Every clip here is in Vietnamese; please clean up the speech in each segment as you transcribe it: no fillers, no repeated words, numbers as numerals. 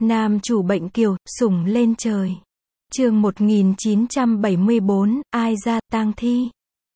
Nam chủ bệnh kiều, sủng lên trời. Chương 1974, ai ra, tang thi.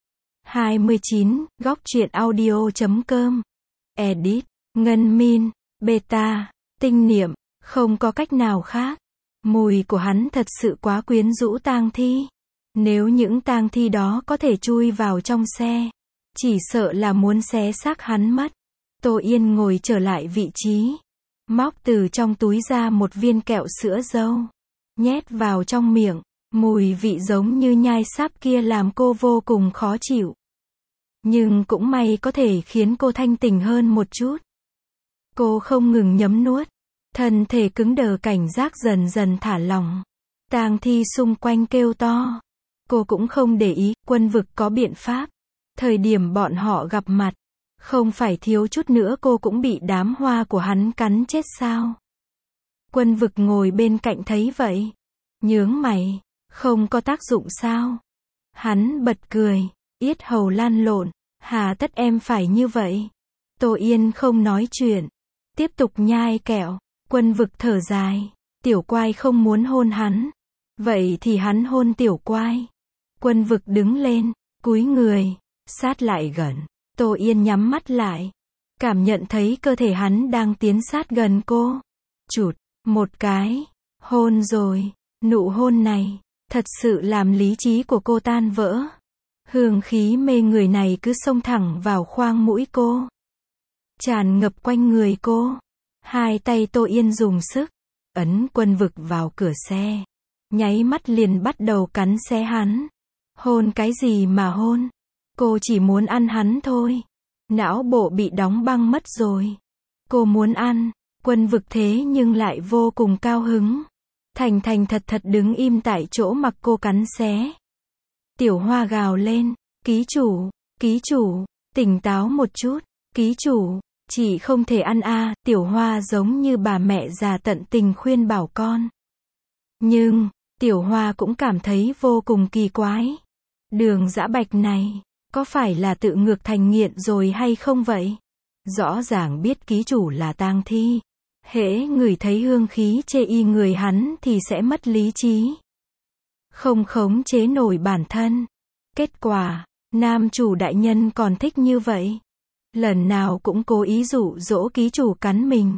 29, góc truyện audio.com. Edit, Ngân Min, Beta, Tinh Niệm, không có cách nào khác. Mùi của hắn thật sự quá quyến rũ tang thi. Nếu những tang thi đó có thể chui vào trong xe, chỉ sợ là muốn xé xác hắn mất. Tô Yên ngồi trở lại vị trí, móc từ trong túi ra một viên kẹo sữa dâu, nhét vào trong miệng. Mùi vị giống như nhai sáp kia làm cô vô cùng khó chịu. Nhưng cũng may có thể khiến cô thanh tỉnh hơn một chút. Cô không ngừng nhấm nuốt, thân thể cứng đờ, cảnh giác dần dần thả lỏng. Tang thi xung quanh kêu to. Cô cũng không để ý, Quân Vực có biện pháp. Thời điểm bọn họ gặp mặt, không phải thiếu chút nữa cô cũng bị đám hoa của hắn cắn chết sao? Quân Vực ngồi bên cạnh thấy vậy, nhướng mày, không có tác dụng sao? Hắn bật cười, yết hầu lan lộn, hà tất em phải như vậy? Tô Yên không nói chuyện, tiếp tục nhai kẹo. Quân Vực thở dài, Tiểu Quai không muốn hôn hắn, vậy thì hắn hôn Tiểu Quai. Quân Vực đứng lên, cúi người, sát lại gần. Tô Yên nhắm mắt lại, cảm nhận thấy cơ thể hắn đang tiến sát gần cô. Chụt, một cái, hôn rồi. Nụ hôn này, thật sự làm lý trí của cô tan vỡ. Hương khí mê người này cứ xông thẳng vào khoang mũi cô, tràn ngập quanh người cô. Hai tay Tô Yên dùng sức ấn Quân Vực vào cửa xe, nháy mắt liền bắt đầu cắn xé hắn. Hôn cái gì mà hôn? Cô chỉ muốn ăn hắn thôi. Não bộ bị đóng băng mất rồi. Cô muốn ăn. Quân Vực thế nhưng lại vô cùng cao hứng. Thành thành thật thật đứng im tại chỗ mặc cô cắn xé. Tiểu Hoa gào lên, ký chủ, tỉnh táo một chút, ký chủ, chị không thể ăn a. Tiểu Hoa giống như bà mẹ già tận tình khuyên bảo con. Nhưng, Tiểu Hoa cũng cảm thấy vô cùng kỳ quái. Đường Dã Bạch này, có phải là tự ngược thành nghiện rồi hay không vậy? Rõ ràng biết ký chủ là tang thi. Hễ người thấy hương khí chê y người hắn thì sẽ mất lý trí. Không khống chế nổi bản thân. Kết quả, nam chủ đại nhân còn thích như vậy. Lần nào cũng cố ý dụ dỗ ký chủ cắn mình.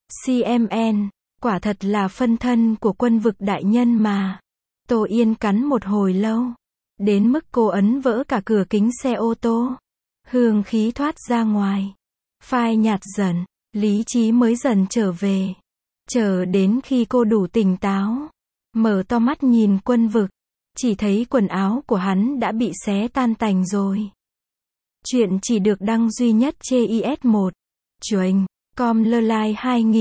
CMN, quả thật là phân thân của Quân Vực đại nhân mà. Tô Yên cắn một hồi lâu, đến mức cô ấn vỡ cả cửa kính xe ô tô. Hương khí thoát ra ngoài, phai nhạt dần, lý trí mới dần trở về. Chờ đến khi cô đủ tỉnh táo, mở to mắt nhìn Quân Vực, chỉ thấy quần áo của hắn đã bị xé tan tành rồi. Chuyện chỉ được đăng duy nhất trên IS1. Chuềnh, com lơ lai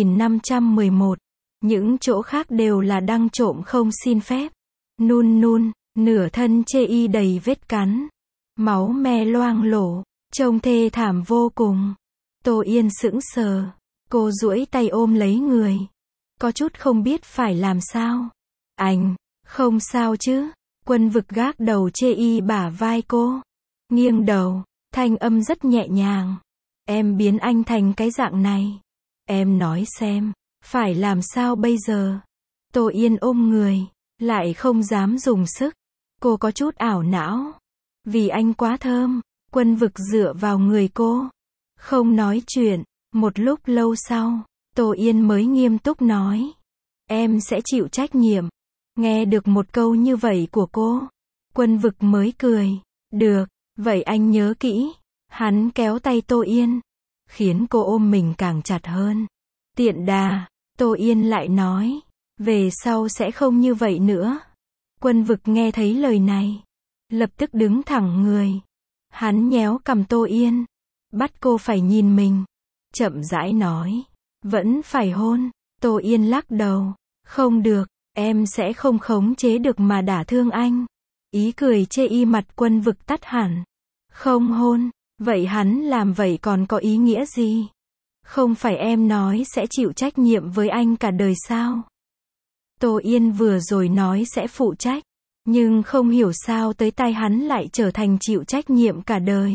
2511. Những chỗ khác đều là đăng trộm không xin phép. Nun, nửa thân chê y đầy vết cắn. Máu me loang lổ, trông thê thảm vô cùng. Tô Yên sững sờ, cô duỗi tay ôm lấy người. Có chút không biết phải làm sao. Anh, không sao chứ? Quân Vực gác đầu chê y bả vai cô. Nghiêng đầu, thanh âm rất nhẹ nhàng. Em biến anh thành cái dạng này. Em nói xem, phải làm sao bây giờ? Tô Yên ôm người, lại không dám dùng sức. Cô có chút ảo não. Vì anh quá thơm. Quân Vực dựa vào người cô, không nói chuyện. Một lúc lâu sau, Tô Yên mới nghiêm túc nói. Em sẽ chịu trách nhiệm. Nghe được một câu như vậy của cô, Quân Vực mới cười. Được, vậy anh nhớ kỹ. Hắn kéo tay Tô Yên, khiến cô ôm mình càng chặt hơn. Tiện đà, Tô Yên lại nói. Về sau sẽ không như vậy nữa. Quân Vực nghe thấy lời này, lập tức đứng thẳng người. Hắn nhéo cằm Tô Yên, bắt cô phải nhìn mình. Chậm rãi nói. Vẫn phải hôn. Tô Yên lắc đầu. Không được, em sẽ không khống chế được mà đả thương anh. Ý cười chê y mặt Quân Vực tắt hẳn. Không hôn, vậy hắn làm vậy còn có ý nghĩa gì? Không phải em nói sẽ chịu trách nhiệm với anh cả đời sao? Tô Yên vừa rồi nói sẽ phụ trách, nhưng không hiểu sao tới tai hắn lại trở thành chịu trách nhiệm cả đời.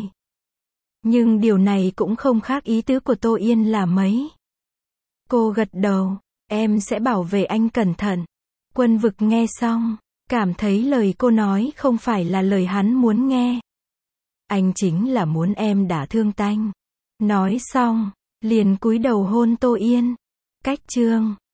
Nhưng điều này cũng không khác ý tứ của Tô Yên là mấy. Cô gật đầu, Em sẽ bảo vệ anh cẩn thận. Quân Vực nghe xong, cảm thấy lời cô nói không phải là lời hắn muốn nghe. Anh chính là muốn em đả thương tanh. Nói xong, liền cúi đầu hôn Tô Yên. Cách chương